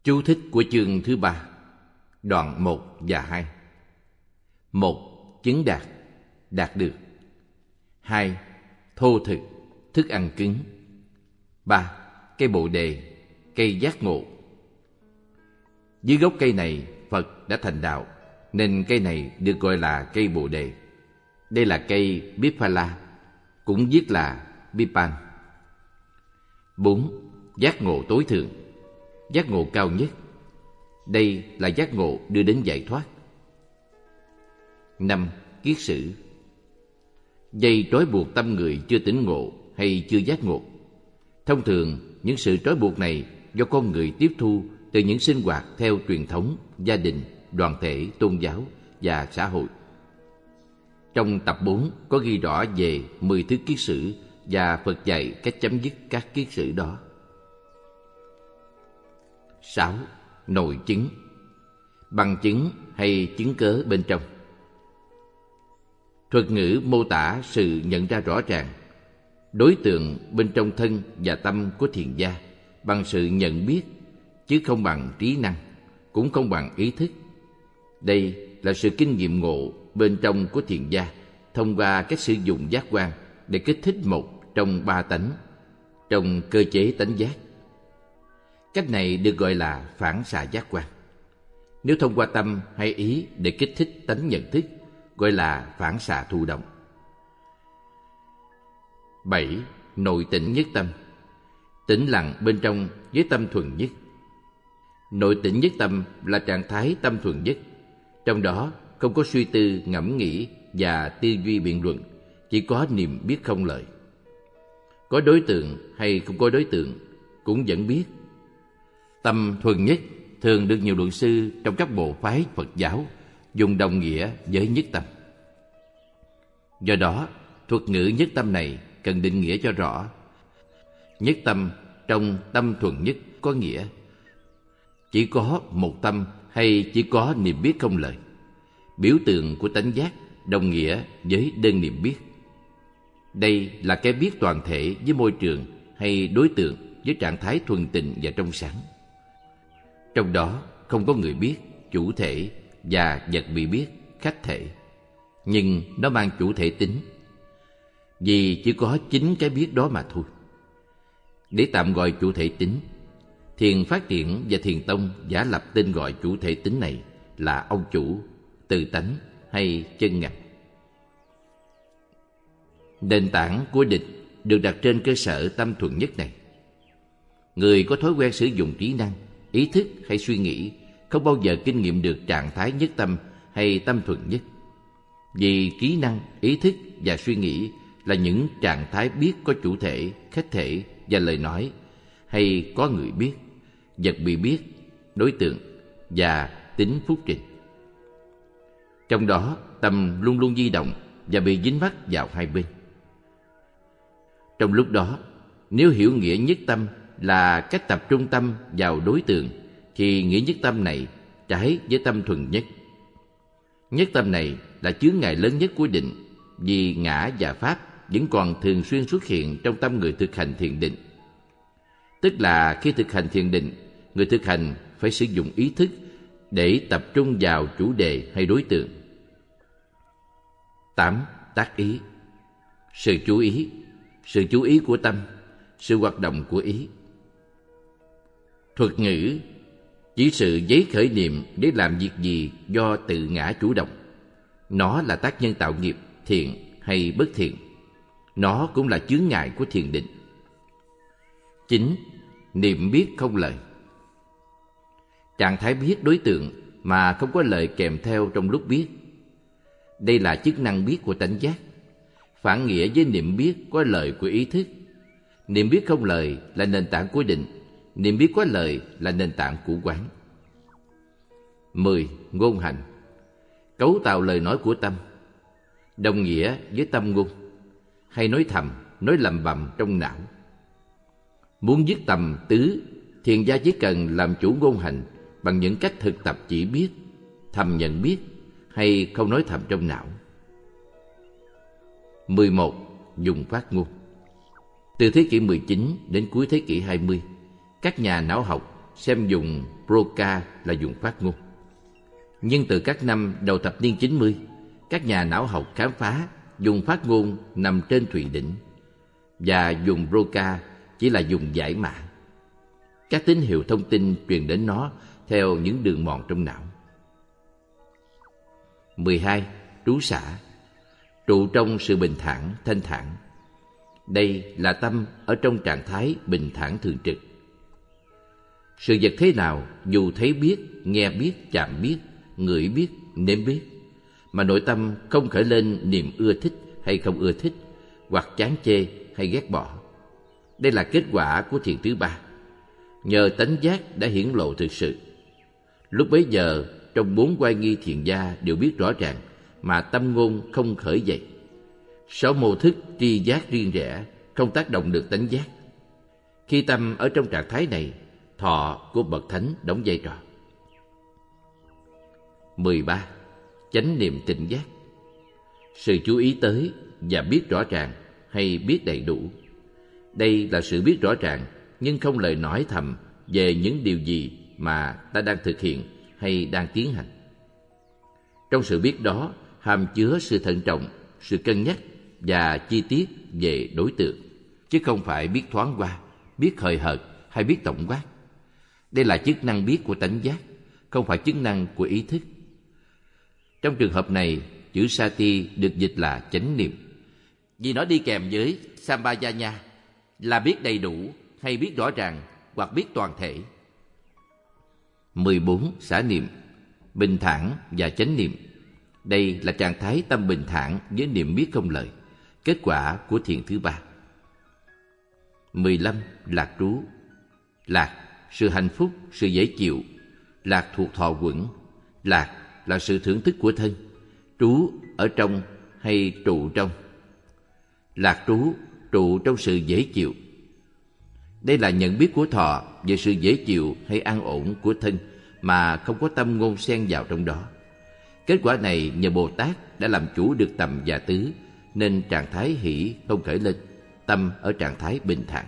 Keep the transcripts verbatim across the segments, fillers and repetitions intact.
Chú thích của chương thứ ba, đoạn một và hai. Một. Chứng đạt, đạt được. Hai. Thô thực, thức ăn cứng. Ba. Cây bồ đề, cây giác ngộ. Dưới gốc cây này, Phật đã thành đạo, nên cây này được gọi là cây bồ đề. Đây là cây Biphala, cũng viết là Bipan. Bốn. Giác ngộ tối thượng, giác ngộ cao nhất. Đây là giác ngộ đưa đến giải thoát. Năm. Kiết sử, dây trói buộc tâm người chưa tỉnh ngộ hay chưa giác ngộ. Thông thường, những sự trói buộc này do con người tiếp thu từ những sinh hoạt theo truyền thống, gia đình, đoàn thể, tôn giáo và xã hội. Trong tập bốn có ghi rõ về mười thứ kiết sử và Phật dạy cách chấm dứt các kiết sử đó. Sáu. Nội chứng, bằng chứng hay chứng cớ bên trong. Thuật ngữ mô tả sự nhận ra rõ ràng đối tượng bên trong thân và tâm của thiền gia bằng sự nhận biết, chứ không bằng trí năng, cũng không bằng ý thức. Đây là sự kinh nghiệm ngộ bên trong của thiền gia thông qua cách sử dụng giác quan để kích thích một trong ba tánh, trong cơ chế tánh giác. Cách này được gọi là phản xạ giác quan. Nếu thông qua tâm hay ý để kích thích tánh nhận thức, gọi là phản xạ thụ động. Bảy. Nội tĩnh nhất tâm, tĩnh lặng bên trong với tâm thuần nhất. Nội tĩnh nhất tâm là trạng thái tâm thuần nhất, trong đó không có suy tư ngẫm nghĩ và tư duy biện luận, chỉ có niềm biết không lời. Có đối tượng hay không có đối tượng cũng vẫn biết. Tâm thuần nhất thường được nhiều luận sư trong các bộ phái Phật giáo dùng đồng nghĩa với nhất tâm. Do đó, thuật ngữ nhất tâm này cần định nghĩa cho rõ. Nhất tâm trong tâm thuần nhất có nghĩa chỉ có một tâm hay chỉ có niềm biết không lời. Biểu tượng của tánh giác đồng nghĩa với đơn niệm biết. Đây là cái biết toàn thể với môi trường hay đối tượng với trạng thái thuần tịnh và trong sáng. Trong đó không có người biết, chủ thể và vật bị biết, khách thể, nhưng nó mang chủ thể tính, vì chỉ có chính cái biết đó mà thôi. Để tạm gọi chủ thể tính, Thiền Phát Triển và Thiền Tông giả lập tên gọi chủ thể tính này là ông chủ, từ tánh hay chân ngạch. Nền tảng của định được đặt trên cơ sở tâm thuần nhất này. Người có thói quen sử dụng trí năng, ý thức hay suy nghĩ không bao giờ kinh nghiệm được trạng thái nhất tâm hay tâm thuần nhất. Vì trí năng, ý thức và suy nghĩ là những trạng thái biết có chủ thể, khách thể và lời nói, hay có người biết, vật bị biết, đối tượng và tính phúc trình. Trong đó, tâm luôn luôn di động và bị dính mắc vào hai bên. Trong lúc đó, nếu hiểu nghĩa nhất tâm là cách tập trung tâm vào đối tượng, thì nghĩa nhất tâm này trái với tâm thuần nhất. Nhất tâm này là chướng ngại lớn nhất của định, vì ngã và pháp vẫn còn thường xuyên xuất hiện trong tâm người thực hành thiền định. Tức là khi thực hành thiền định, người thực hành phải sử dụng ý thức để tập trung vào chủ đề hay đối tượng. Tám. Tác ý, sự chú ý, sự chú ý của tâm, sự hoạt động của ý. Thuật ngữ chỉ sự giấy khởi niệm để làm việc gì do tự ngã chủ động. Nó là tác nhân tạo nghiệp, thiện hay bất thiện. Nó cũng là chướng ngại của thiền định. Chín. Niệm biết không lời, trạng thái biết đối tượng mà không có lời kèm theo trong lúc biết. Đây là chức năng biết của tánh giác, phản nghĩa với niệm biết có lời của ý thức. Niệm biết không lời là nền tảng của định, niệm biết có lời là nền tảng của quán. Mười. Ngôn hành, cấu tạo lời nói của tâm, đồng nghĩa với tâm ngôn, hay nói thầm, nói lầm bầm trong não. Muốn dứt tầm tứ, thiền gia chỉ cần làm chủ ngôn hành bằng những cách thực tập chỉ biết, thầm nhận biết hay không nói thầm trong não. Mười một. Dùng phát ngôn. Từ thế kỷ mười chín đến cuối thế kỷ hai mươi, các nhà não học xem dùng Broca là dùng phát ngôn. Nhưng từ các năm đầu thập niên chín mươi, các nhà não học khám phá dùng phát ngôn nằm trên thùy đỉnh, và dùng Broca chỉ là dùng giải mã. Các tín hiệu thông tin truyền đến nó theo những đường mòn trong não. mười hai. Trú xả. Trụ trong sự bình thản, thanh thản. Đây là tâm ở trong trạng thái bình thản thường trực. Sự vật thế nào, dù thấy biết, nghe biết, chạm biết, ngửi biết, nếm biết, mà nội tâm không khởi lên niềm ưa thích hay không ưa thích, hoặc chán chê hay ghét bỏ. Đây là kết quả của thiền thứ ba. Nhờ tánh giác đã hiển lộ thực sự. Lúc bấy giờ, trong bốn oai nghi thiền gia đều biết rõ ràng, mà tâm ngôn không khởi dậy. Sáu mô thức tri giác riêng rẽ không tác động được tánh giác. Khi tâm ở trong trạng thái này, thọ của bậc thánh đóng vai trò. mười ba. Chánh niệm tỉnh giác. Sự chú ý tới và biết rõ ràng hay biết đầy đủ. Đây là sự biết rõ ràng nhưng không lời nói thầm về những điều gì mà ta đang thực hiện hay đang tiến hành. Trong sự biết đó hàm chứa sự thận trọng, sự cân nhắc và chi tiết về đối tượng, chứ không phải biết thoáng qua, biết hời hợt hay biết tổng quát. Đây là chức năng biết của tánh giác, không phải chức năng của ý thức. Trong trường hợp này, chữ sati được dịch là chánh niệm, vì nó đi kèm với sampajanya là biết đầy đủ hay biết rõ ràng hoặc biết toàn thể. mười bốn. Xả niệm. Bình thản và chánh niệm. Đây là trạng thái tâm bình thản với niệm biết không lời, kết quả của thiền thứ ba. mười lăm. Lạc trú. Lạc, sự hạnh phúc, sự dễ chịu. Lạc thuộc thọ quẩn. Lạc là sự thưởng thức của thân. Trú ở trong hay trụ trong. Lạc trú, trụ trong sự dễ chịu. Đây là nhận biết của thọ về sự dễ chịu hay an ổn của thân mà không có tâm ngôn xen vào trong đó. Kết quả này nhờ Bồ Tát đã làm chủ được tầm và tứ, nên trạng thái hỷ không khởi lên, tâm ở trạng thái bình thản.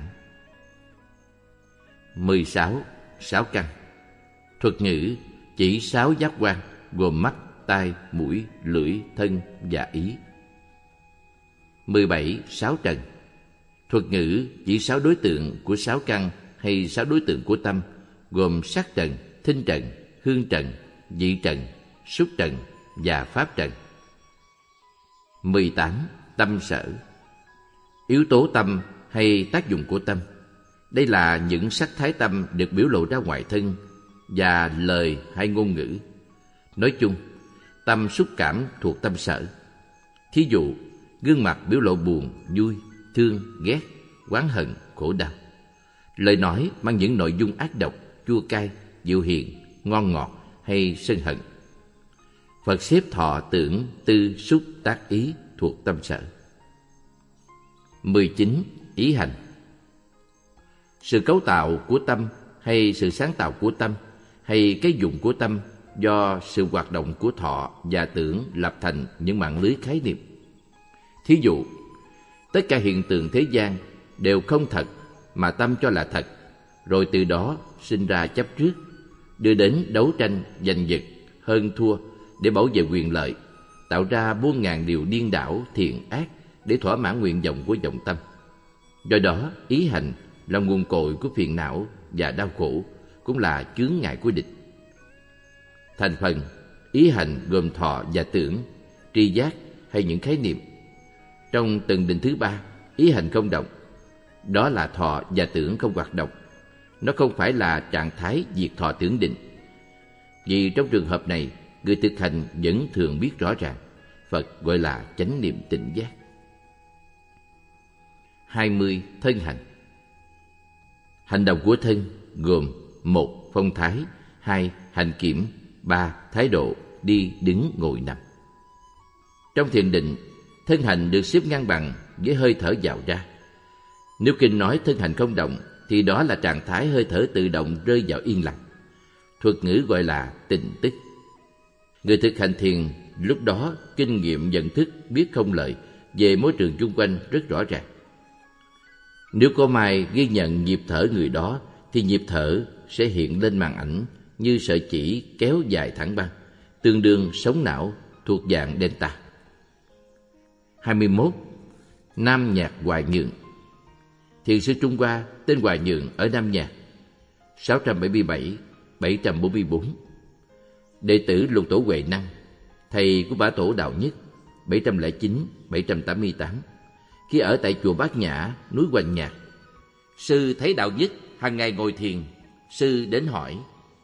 mười sáu. Sáu căn. Thuật ngữ chỉ sáu giác quan gồm mắt, tai, mũi, lưỡi, thân và ý. mười bảy. Sáu trần. Thuật ngữ chỉ sáu đối tượng của sáu căn hay sáu đối tượng của tâm gồm sắc trần, thinh trần, hương trần, vị trần, xúc trần và pháp trần. mười tám. Tâm sở. Yếu tố tâm hay tác dụng của tâm. Đây là những sắc thái tâm được biểu lộ ra ngoài thân và lời hay ngôn ngữ. Nói chung, tâm xúc cảm thuộc tâm sở. Thí dụ, gương mặt biểu lộ buồn, vui, thương, ghét, oán hận, khổ đau. Lời nói mang những nội dung ác độc, chua cay, dịu hiền, ngon ngọt hay sân hận. Phật xếp thọ tưởng, tư, xúc, tác ý thuộc tâm sở. mười chín. Ý hành. Sự cấu tạo của tâm hay sự sáng tạo của tâm hay cái dụng của tâm do sự hoạt động của thọ và tưởng lập thành những mạng lưới khái niệm. Thí dụ, tất cả hiện tượng thế gian đều không thật mà tâm cho là thật, rồi từ đó sinh ra chấp trước, đưa đến đấu tranh, giành giật, hơn thua để bảo vệ quyền lợi, tạo ra muôn ngàn điều điên đảo, thiện ác để thỏa mãn nguyện vọng của vọng tâm. Do đó, ý hành là nguồn cội của phiền não và đau khổ, cũng là chướng ngại của địch. Thành phần, ý hành gồm thọ và tưởng, tri giác hay những khái niệm. Trong tầng định thứ ba, ý hành không động. Đó là thọ và tưởng không hoạt động. Nó không phải là trạng thái diệt thọ tưởng định. Vì trong trường hợp này, người thực hành vẫn thường biết rõ ràng. Phật gọi là chánh niệm tỉnh giác. hai mươi. Thân hành. Hành động của thân gồm một. Phong thái, hai. Hành kiểm, ba. Thái độ, đi, đứng, ngồi, nằm. Trong thiền định, thân hành được xếp ngang bằng với hơi thở vào ra. Nếu kinh nói thân hành không động, thì đó là trạng thái hơi thở tự động rơi vào yên lặng. Thuật ngữ gọi là tỉnh tức. Người thực hành thiền lúc đó kinh nghiệm nhận thức biết không lời về môi trường chung quanh rất rõ ràng. Nếu có mai ghi nhận nhịp thở người đó, thì nhịp thở sẽ hiện lên màn ảnh như sợi chỉ kéo dài thẳng băng, tương đương sóng não thuộc dạng delta. hai mươi mốt. Nam Nhạc Hoài Nhượng. Thiền sư Trung Hoa tên Hoài Nhượng ở Nam Nhạc, sáu trăm bảy mươi bảy đến bảy trăm bốn mươi bốn. Đệ tử Lục Tổ Huệ Năng, thầy của Bá Tổ Đạo Nhất, bảy trăm lẻ chín đến bảy trăm tám mươi tám. Khi ở tại chùa Bát Nhã, núi Hoành Nhạc, sư thấy Đạo Nhất hàng ngày ngồi thiền. Sư đến hỏi: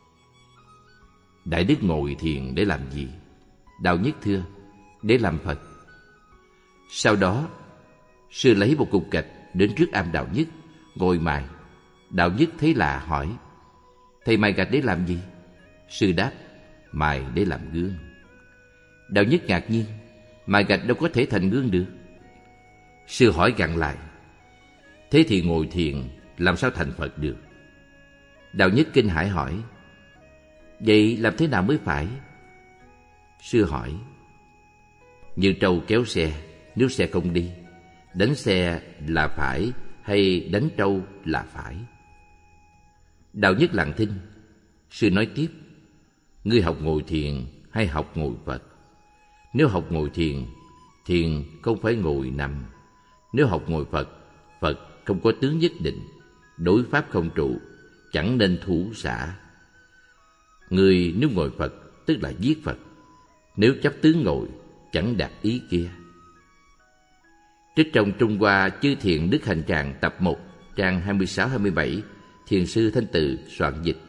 Đại đức ngồi thiền để làm gì? Đạo Nhất thưa: Để làm Phật. Sau đó, sư lấy một cục gạch đến trước am Đạo Nhất, ngồi mài. Đạo Nhất thấy lạ hỏi: Thầy mài gạch để làm gì? Sư đáp: Mài để làm gương. Đạo Nhất ngạc nhiên: Mài gạch đâu có thể thành gương được. Sư hỏi gặng lại: Thế thì ngồi thiền làm sao thành Phật được? Đạo Nhất kinh hãi hỏi: Vậy làm thế nào mới phải? Sư hỏi: Như trâu kéo xe, nếu xe không đi, đánh xe là phải hay đánh trâu là phải? Đạo Nhất lặng thinh. Sư nói tiếp: Ngươi học ngồi thiền hay học ngồi Phật? Nếu học ngồi thiền, thiền không phải ngồi nằm. Nếu học ngồi Phật, Phật không có tướng nhất định, đối pháp không trụ, chẳng nên thủ xả. Người nếu ngồi Phật tức là giết Phật, nếu chấp tướng ngồi chẳng đạt ý kia. Trích trong Trung Hoa Chư Thiện Đức Hành Tràng tập một, trang hai mươi sáu hai mươi bảy, Thiền sư Thanh Từ soạn dịch.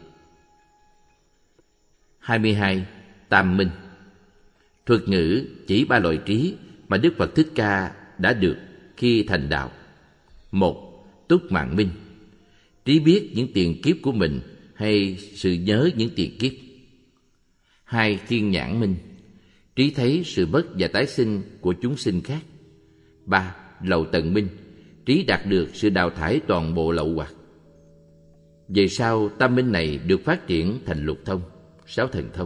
hai mươi hai. Tam Minh. Thuật ngữ chỉ ba loại trí mà Đức Phật Thích Ca đã được khi thành đạo. Một. Túc Mạng Minh, trí biết những tiền kiếp của mình hay sự nhớ những tiền kiếp. Hai. Thiên Nhãn Minh, trí thấy sự mất và tái sinh của chúng sinh khác. Ba. Lậu Tận Minh, trí đạt được sự đào thải toàn bộ lậu hoặc. Về sau, tam minh này được phát triển thành lục thông, sáu thần thông.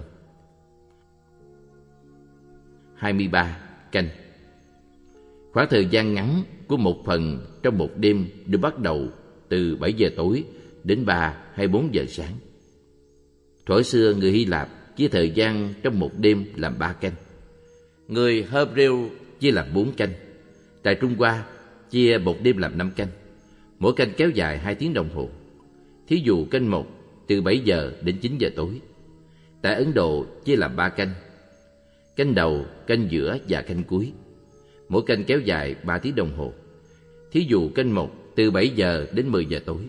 hai mươi ba. Canh. Khoảng thời gian ngắn của một phần trong một đêm được bắt đầu từ bảy giờ tối đến ba hay bốn giờ sáng. Thuở xưa người Hy Lạp chia thời gian trong một đêm làm ba canh. Người Hebrew chia làm bốn canh. Tại Trung Hoa chia một đêm làm năm canh, mỗi canh kéo dài hai tiếng đồng hồ. Thí dụ canh một từ bảy giờ đến chín giờ tối. Tại Ấn Độ chia làm ba canh: canh đầu, canh giữa và canh cuối. Mỗi canh kéo dài ba tiếng đồng hồ. Thí dụ canh một từ bảy giờ đến mười giờ tối.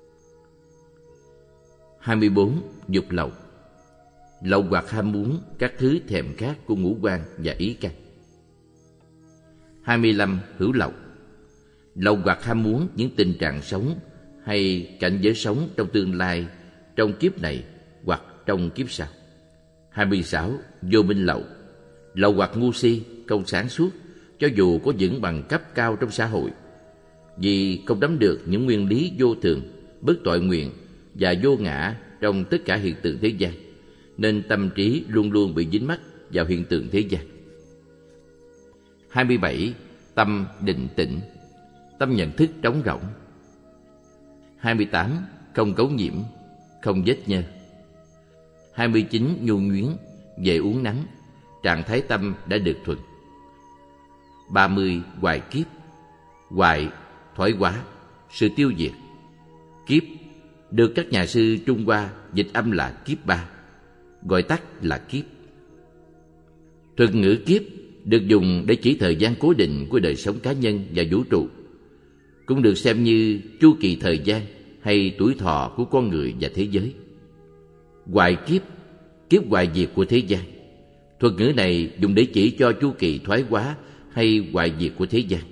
hai mươi bốn. Dục lậu. Lậu hoặc ham muốn các thứ thèm khát của ngũ quan và ý căn. hai mươi lăm. Hữu lậu. Lậu hoặc ham muốn những tình trạng sống hay cảnh giới sống trong tương lai, trong kiếp này hoặc trong kiếp sau. hai mươi sáu. Vô minh lậu. Lậu hoặc ngu si, không sáng suốt, cho dù có những bằng cấp cao trong xã hội, vì không nắm được những nguyên lý vô thường, bất tội nguyện và vô ngã trong tất cả hiện tượng thế gian, nên tâm trí luôn luôn bị dính mắc vào hiện tượng thế gian. hai mươi bảy. Tâm định tĩnh, tâm nhận thức trống rỗng. hai mươi tám. Không cấu nhiễm, không vết nhơ. hai mươi chín. Nhu nhuyến, về uống nắng, trạng thái tâm đã được thuần. ba mươi. Hoại kiếp. Hoại, thoái hóa, sự tiêu diệt. Kiếp được các nhà sư Trung Hoa dịch âm là kiếp ba, gọi tắt là kiếp. Thuật ngữ kiếp được dùng để chỉ thời gian cố định của đời sống cá nhân và vũ trụ, cũng được xem như chu kỳ thời gian hay tuổi thọ của con người và thế giới. Hoại kiếp, kiếp hoại diệt của thế gian. Thuật ngữ này dùng để chỉ cho chu kỳ thoái hóa hay hoại diệt của thế gian.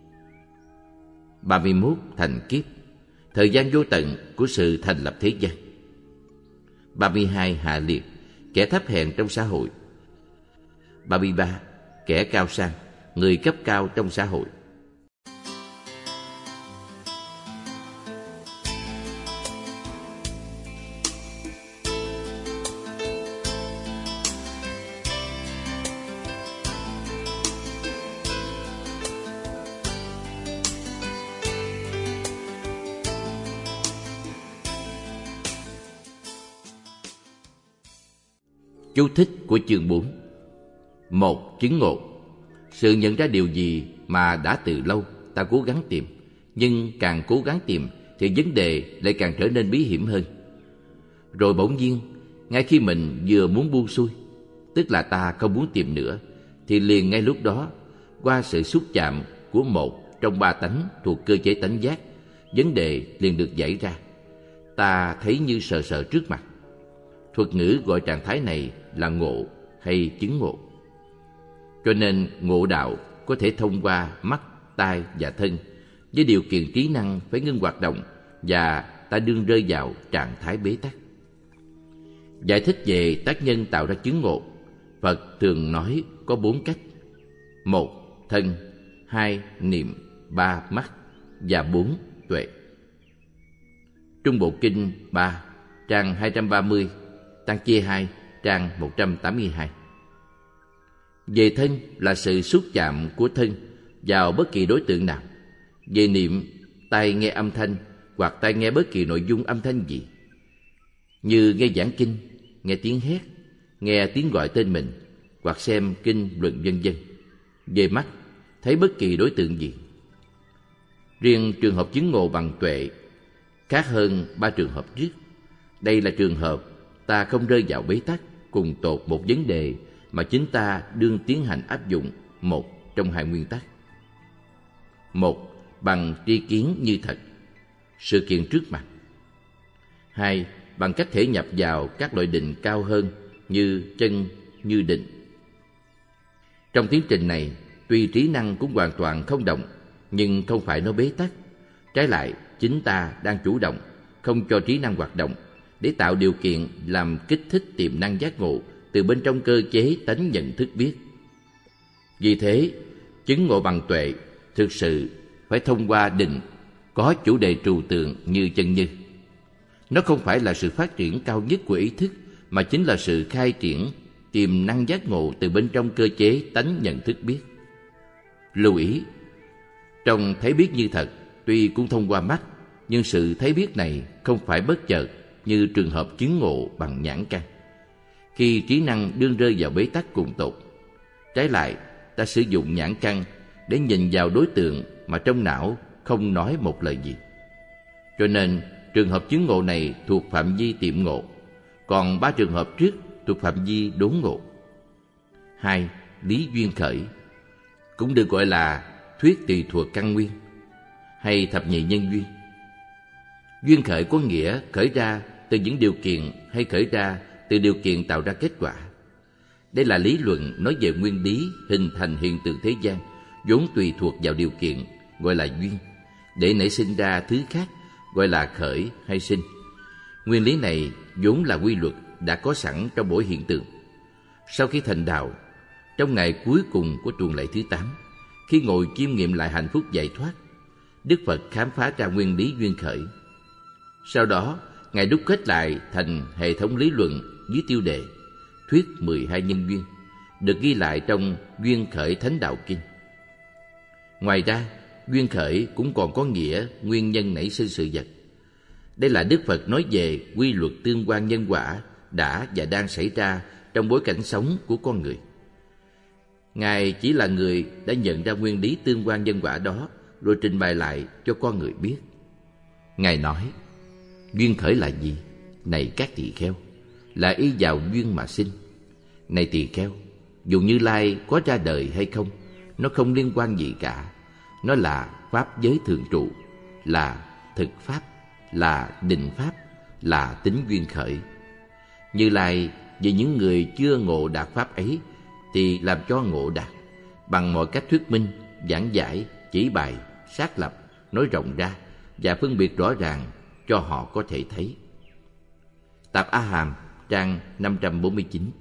ba mươi mốt. Thành kiếp, thời gian vô tận của sự thành lập thế gian. ba mươi hai. Hạ liệt, kẻ thấp hèn trong xã hội. ba mươi ba. Kẻ cao sang, người cấp cao trong xã hội. Chú thích của chương bốn. Một. Chứng ngộ. Sự nhận ra điều gì mà đã từ lâu ta cố gắng tìm, nhưng càng cố gắng tìm thì vấn đề lại càng trở nên bí hiểm hơn. Rồi bỗng nhiên, ngay khi mình vừa muốn buông xuôi, tức là ta không muốn tìm nữa, thì liền ngay lúc đó, qua sự xúc chạm của một trong ba tánh thuộc cơ chế tánh giác, vấn đề liền được giải ra. Ta thấy như sờ sờ trước mặt. Thuật ngữ gọi trạng thái này là ngộ hay chứng ngộ. Cho nên ngộ đạo có thể thông qua mắt, tai và thân, với điều kiện trí năng phải ngưng hoạt động và ta đương rơi vào trạng thái bế tắc. Giải thích về tác nhân tạo ra chứng ngộ, Phật thường nói có bốn cách: một. Thân, hai. Niệm, ba. Mắt và bốn. Tuệ. Trung Bộ Kinh ba, trang hai trăm ba mươi, tăng chia hai, trang một trăm tám mươi hai. Về thân là sự xúc chạm của thân vào bất kỳ đối tượng nào. Về niệm, tai nghe âm thanh hoặc tai nghe bất kỳ nội dung âm thanh gì, như nghe giảng kinh, nghe tiếng hét, nghe tiếng gọi tên mình, hoặc xem kinh luận vân vân. Về mắt, thấy bất kỳ đối tượng gì. Riêng trường hợp chứng ngộ bằng tuệ khác hơn ba trường hợp trước. Đây là trường hợp ta không rơi vào bế tắc cùng tột một vấn đề mà chính ta đương tiến hành áp dụng một trong hai nguyên tắc. Một. Bằng tri kiến như thật, sự kiện trước mặt. Hai. Bằng cách thể nhập vào các loại định cao hơn như chân, như định. Trong tiến trình này, tuy trí năng cũng hoàn toàn không động, nhưng không phải nó bế tắc. Trái lại, chính ta đang chủ động, không cho trí năng hoạt động, để tạo điều kiện làm kích thích tiềm năng giác ngộ từ bên trong cơ chế tánh nhận thức biết. Vì thế, chứng ngộ bằng tuệ thực sự phải thông qua định, có chủ đề trừu tượng như chân như. Nó không phải là sự phát triển cao nhất của ý thức, mà chính là sự khai triển tiềm năng giác ngộ từ bên trong cơ chế tánh nhận thức biết. Lưu ý, trong thấy biết như thật, tuy cũng thông qua mắt, nhưng sự thấy biết này không phải bất chợt như trường hợp chứng ngộ bằng nhãn căn, khi trí năng đương rơi vào bế tắc cùng tột. Trái lại, ta sử dụng nhãn căn để nhìn vào đối tượng mà trong não không nói một lời gì. Cho nên, trường hợp chứng ngộ này thuộc phạm vi tiệm ngộ, còn ba trường hợp trước thuộc phạm vi đốn ngộ. Hai. Lý duyên khởi, cũng được gọi là thuyết tùy thuộc căn nguyên hay thập nhị nhân duyên. Duyên khởi có nghĩa khởi ra từ những điều kiện hay khởi ra từ điều kiện tạo ra kết quả. Đây là lý luận nói về nguyên lý hình thành hiện tượng thế gian vốn tùy thuộc vào điều kiện, gọi là duyên, để nảy sinh ra thứ khác, gọi là khởi hay sinh. Nguyên lý này vốn là quy luật đã có sẵn trong mỗi hiện tượng. Sau khi thành đạo, trong ngày cuối cùng của tuần lễ thứ tám, khi ngồi chiêm nghiệm lại hạnh phúc giải thoát, Đức Phật khám phá ra nguyên lý duyên khởi. Sau đó, Ngài đúc kết lại thành hệ thống lý luận dưới tiêu đề Thuyết mười hai nhân duyên, được ghi lại trong Duyên khởi Thánh Đạo Kinh. Ngoài ra, duyên khởi cũng còn có nghĩa nguyên nhân nảy sinh sự vật. Đây là Đức Phật nói về quy luật tương quan nhân quả đã và đang xảy ra trong bối cảnh sống của con người. Ngài chỉ là người đã nhận ra nguyên lý tương quan nhân quả đó, rồi trình bày lại cho con người biết. Ngài nói, duyên khởi là gì? Này các tỳ kheo, là y vào duyên mà sinh. Này tỳ kheo, dù Như Lai có ra đời hay không, nó không liên quan gì cả. Nó là pháp giới thường trụ, là thực pháp, là định pháp, là tính duyên khởi. Như Lai vì những người chưa ngộ đạt pháp ấy thì làm cho ngộ đạt, bằng mọi cách thuyết minh, giảng giải, chỉ bày, xác lập, nói rộng ra và phân biệt rõ ràng cho họ có thể thấy. Tạp A Hàm, trang năm trăm bốn mươi chín.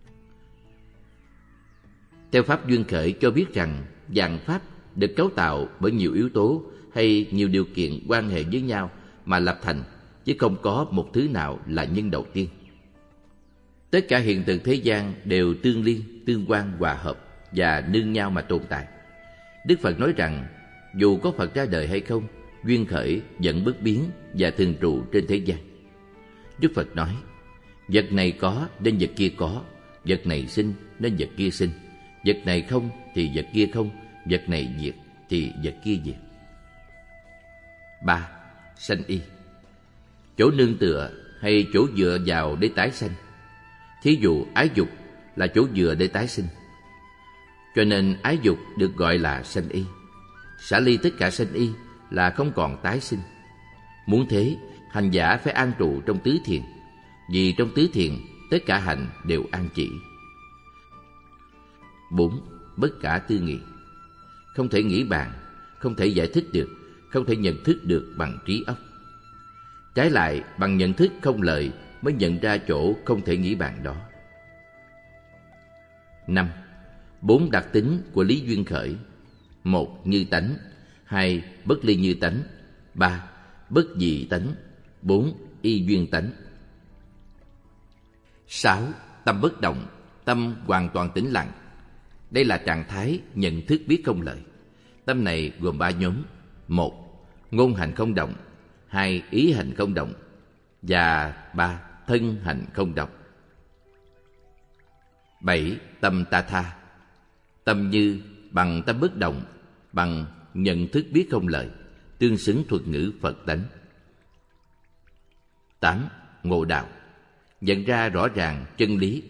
Theo pháp duyên khởi cho biết rằng vạn pháp được cấu tạo bởi nhiều yếu tố hay nhiều điều kiện quan hệ với nhau mà lập thành, chứ không có một thứ nào là nhân đầu tiên. Tất cả hiện tượng thế gian đều tương liên, tương quan, hòa hợp và nương nhau mà tồn tại. Đức Phật nói rằng dù có Phật ra đời hay không, duyên khởi vẫn bất biến và thường trụ trên thế gian. Đức Phật nói, vật này có nên vật kia có, vật này sinh nên vật kia sinh, vật này không thì vật kia không, vật này diệt thì vật kia diệt. Ba. Sanh y. Chỗ nương tựa hay chỗ dựa vào để tái sanh. Thí dụ ái dục là chỗ dựa để tái sinh, cho nên ái dục được gọi là sanh y. Xả ly tất cả sanh y là không còn tái sinh. Muốn thế, hành giả phải an trụ trong tứ thiền, vì trong tứ thiền tất cả hành đều an chỉ. Bốn. Bất khả tư nghị. Không thể nghĩ bàn, không thể giải thích được, không thể nhận thức được bằng trí óc. Trái lại, bằng nhận thức không lời mới nhận ra chỗ không thể nghĩ bàn đó. Năm. Bốn đặc tính của lý duyên khởi. Một. Như tánh. Hai. Bất ly như tánh. Ba. Bất dị tánh. Bốn. Y duyên tánh. Sáu. Tâm bất động. Tâm hoàn toàn tĩnh lặng. Đây là trạng thái nhận thức biết không lời. Tâm này gồm ba nhóm. Một. Ngôn hành không động. Hai. Ý hành không động. Và ba. Thân hành không động. Bảy. Tâm ta tha. Tâm như bằng tâm bất động, bằng nhận thức biết không lời, tương xứng thuật ngữ Phật tánh. Tám. Ngộ đạo. Nhận ra rõ ràng chân lý.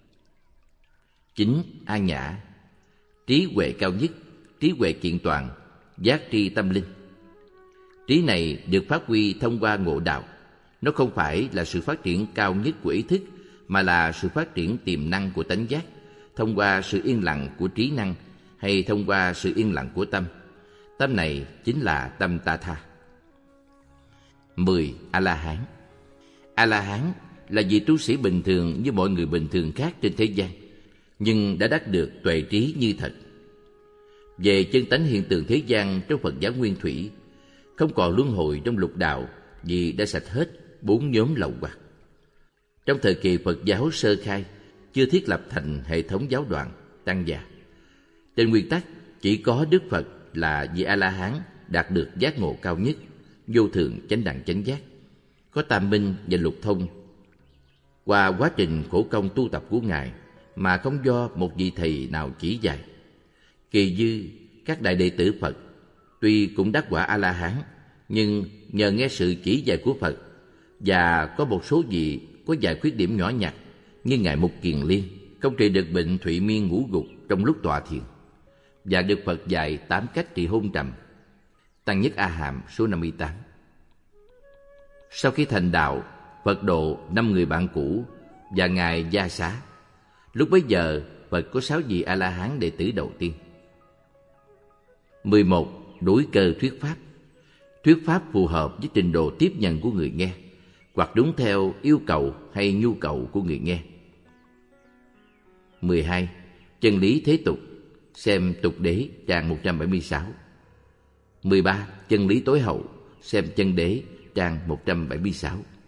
Chín. An nhã. Trí huệ cao nhất, trí huệ kiện toàn, giác tri tâm linh. Trí này được phát huy thông qua ngộ đạo. Nó không phải là sự phát triển cao nhất của ý thức, mà là sự phát triển tiềm năng của tánh giác, thông qua sự yên lặng của trí năng hay thông qua sự yên lặng của tâm. Tâm này chính là tâm ta tha. Mười. A-la-hán. A-la-hán là vị tu sĩ bình thường như mọi người bình thường khác trên thế gian, nhưng đã đắc được tuệ trí như thật. Về chân tánh hiện tượng thế gian trong Phật giáo nguyên thủy, không còn luân hồi trong lục đạo vì đã sạch hết bốn nhóm lậu hoặc. Trong thời kỳ Phật giáo sơ khai, chưa thiết lập thành hệ thống giáo đoàn, tăng già. Trên nguyên tắc, chỉ có Đức Phật là vị A-la-hán đạt được giác ngộ cao nhất, vô thượng chánh đẳng chánh giác, có tam minh và lục thông. Qua quá trình khổ công tu tập của Ngài mà không do một vị thầy nào chỉ dạy. Kỳ dư, các đại đệ tử Phật tuy cũng đắc quả A-la-hán, nhưng nhờ nghe sự chỉ dạy của Phật và có một số vị có vài khuyết điểm nhỏ nhặt, như Ngài Mục Kiền Liên không trị được bệnh thụy miên ngũ gục trong lúc tọa thiền, và được Phật dạy tám cách trị hôn trầm. Tăng Nhất A Hàm số năm mươi tám. Sau khi thành đạo, Phật độ năm người bạn cũ và Ngài Gia Xá. Lúc bấy giờ, Phật có sáu vị A-la-hán đệ tử đầu tiên. Mười một. Đối cơ thuyết pháp. Thuyết pháp phù hợp với trình độ tiếp nhận của người nghe, hoặc đúng theo yêu cầu hay nhu cầu của người nghe. Mười hai. Chân lý thế tục. Xem Tục Đế trang một trăm bảy mươi sáu. Mười ba. Chân lý tối hậu. Xem Chân Đế trang một trăm bảy mươi sáu.